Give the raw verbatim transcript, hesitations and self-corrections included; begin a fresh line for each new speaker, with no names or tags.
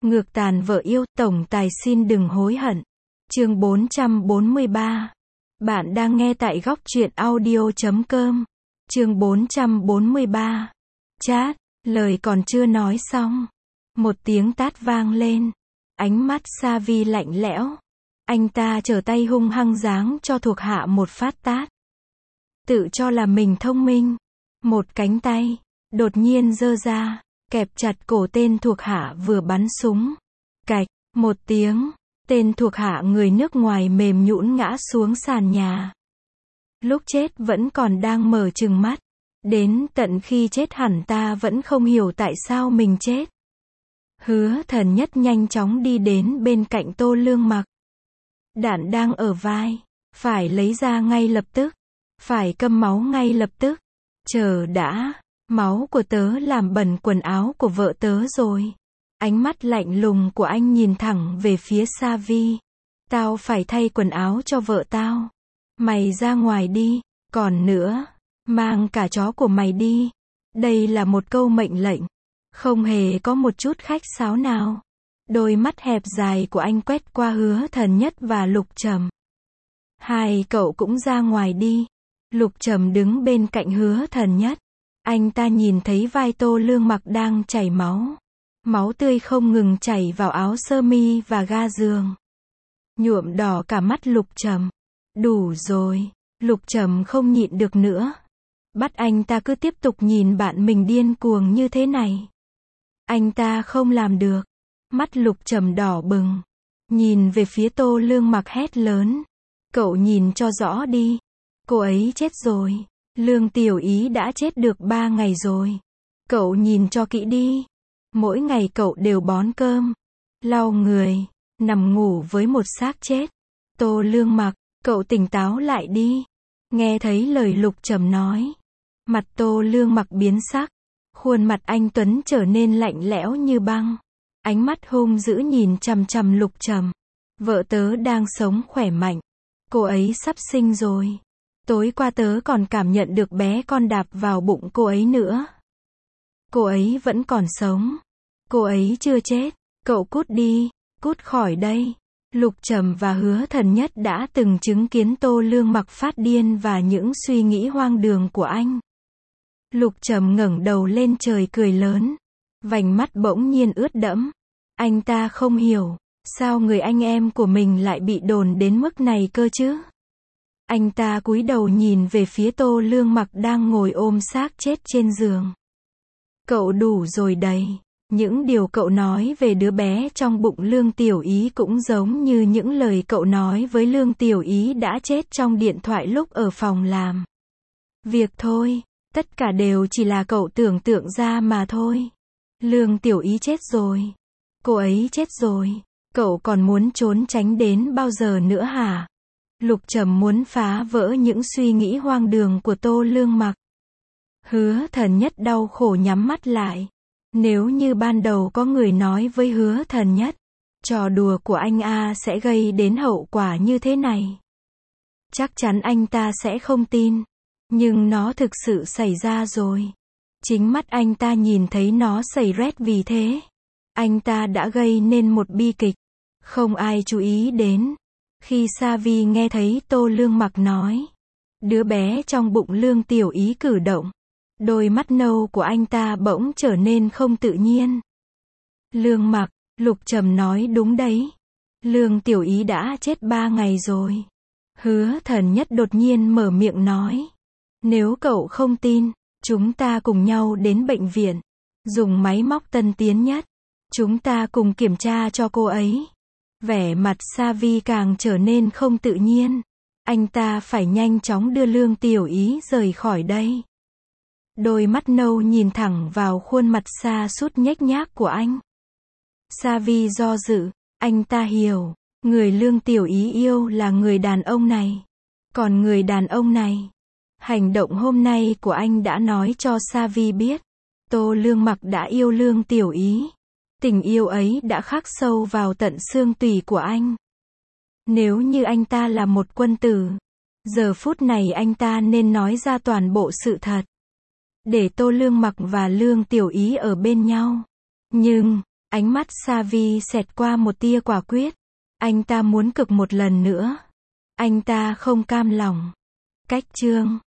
Ngược tàn vợ yêu, tổng tài xin đừng hối hận. Chương bốn trăm bốn mươi ba. Bạn đang nghe tại góc truyện audio chấm com. Chương bốn trăm bốn mươi ba. Chát, lời còn chưa nói xong. Một tiếng tát vang lên. Ánh mắt Savi lạnh lẽo. Anh ta trở tay hung hăng giáng cho thuộc hạ một phát tát. Tự cho là mình thông minh. Một cánh tay, đột nhiên giơ ra, kẹp chặt cổ tên thuộc hạ vừa bắn súng. Cạch, một tiếng, tên thuộc hạ người nước ngoài mềm nhũn ngã xuống sàn nhà. Lúc chết vẫn còn đang mở trừng mắt. Đến tận khi chết hẳn ta vẫn không hiểu tại sao mình chết. Hứa Thần Nhất nhanh chóng đi đến bên cạnh Tô Lương Mặc. Đạn đang ở vai, phải lấy ra ngay lập tức, phải câm máu ngay lập tức. Chờ đã, máu của tớ làm bẩn quần áo của vợ tớ rồi. Ánh mắt lạnh lùng của anh nhìn thẳng về phía Savi. Tao phải thay quần áo cho vợ tao. Mày ra ngoài đi, còn nữa, mang cả chó của mày đi. Đây là một câu mệnh lệnh, không hề có một chút khách sáo nào. Đôi mắt hẹp dài của anh quét qua Hứa Thần Nhất và Lục Trầm. Hai cậu cũng ra ngoài đi. Lục Trầm đứng bên cạnh Hứa Thần Nhất. Anh ta nhìn thấy vai Tô Lương Mặc đang chảy máu. Máu tươi không ngừng chảy vào áo sơ mi và ga giường. Nhuộm đỏ cả mắt Lục Trầm. Đủ rồi. Lục Trầm không nhịn được nữa. Bắt anh ta cứ tiếp tục nhìn bạn mình điên cuồng như thế này. Anh ta không làm được. Mắt Lục Trầm đỏ bừng. Nhìn về phía Tô Lương Mặc hét lớn. Cậu nhìn cho rõ đi. Cô ấy chết rồi. Lương Tiểu Ý đã chết được ba ngày rồi. Cậu nhìn cho kỹ đi. Mỗi ngày cậu đều bón cơm, lau người, nằm ngủ với một xác chết. Tô Lương Mặc, cậu tỉnh táo lại đi. Nghe thấy lời Lục Trầm nói. Mặt Tô Lương Mặc biến sắc. Khuôn mặt anh Tuấn trở nên lạnh lẽo như băng. Ánh mắt hung dữ nhìn chằm chằm Lục Trầm. Vợ tớ đang sống khỏe mạnh. Cô ấy sắp sinh rồi. Tối qua tớ còn cảm nhận được bé con đạp vào bụng cô ấy nữa. Cô ấy vẫn còn sống. Cô ấy chưa chết. Cậu cút đi, cút khỏi đây. Lục Trầm và Hứa Thần Nhất đã từng chứng kiến Tô Lương Mặc phát điên và những suy nghĩ hoang đường của anh. Lục Trầm ngẩng đầu lên trời cười lớn. Vành mắt bỗng nhiên ướt đẫm. Anh ta không hiểu, sao người anh em của mình lại bị đồn đến mức này cơ chứ? Anh ta cúi đầu nhìn về phía Tô Lương Mặc đang ngồi ôm xác chết trên giường. Cậu đủ rồi đấy. Những điều cậu nói về đứa bé trong bụng Lương Tiểu Ý cũng giống như những lời cậu nói với Lương Tiểu Ý đã chết trong điện thoại lúc ở phòng làm việc thôi. Tất cả đều chỉ là cậu tưởng tượng ra mà thôi. Lương Tiểu Ý chết rồi. Cô ấy chết rồi. Cậu còn muốn trốn tránh đến bao giờ nữa hả? Lục Trầm muốn phá vỡ những suy nghĩ hoang đường của Tô Lương Mặc. Hứa Thần Nhất đau khổ nhắm mắt lại. Nếu như ban đầu có người nói với Hứa Thần Nhất, trò đùa của anh A sẽ gây đến hậu quả như thế này, chắc chắn anh ta sẽ không tin. Nhưng nó thực sự xảy ra rồi. Chính mắt anh ta nhìn thấy nó xảy rét, vì thế anh ta đã gây nên một bi kịch không ai chú ý đến. Khi Savi nghe thấy Tô Lương Mặc nói đứa bé trong bụng Lương Tiểu Ý cử động, đôi mắt nâu của anh ta bỗng trở nên không tự nhiên. Lương Mặc, Lục Trầm nói đúng đấy. Lương Tiểu Ý đã chết ba ngày rồi. Hứa Thần Nhất đột nhiên mở miệng nói. Nếu cậu không tin, chúng ta cùng nhau đến bệnh viện. Dùng máy móc tân tiến nhất. Chúng ta cùng kiểm tra cho cô ấy. Vẻ mặt Savi càng trở nên không tự nhiên. Anh ta phải nhanh chóng đưa Lương Tiểu Ý rời khỏi đây. Đôi mắt nâu nhìn thẳng vào khuôn mặt sa sút nhếch nhác của anh. Savi do dự. Anh ta hiểu. Người Lương Tiểu Ý yêu là người đàn ông này. Còn người đàn ông này, hành động hôm nay của anh đã nói cho Savi biết. Tô Lương Mặc đã yêu Lương Tiểu Ý. Tình yêu ấy đã khắc sâu vào tận xương tủy của anh. Nếu như anh ta là một quân tử, giờ phút này anh ta nên nói ra toàn bộ sự thật. Để Tô Lương Mặc và Lương Tiểu Ý ở bên nhau. Nhưng, Ánh mắt Savi xẹt qua một tia quả quyết. Anh ta muốn cực một lần nữa. Anh ta không cam lòng. Cách chương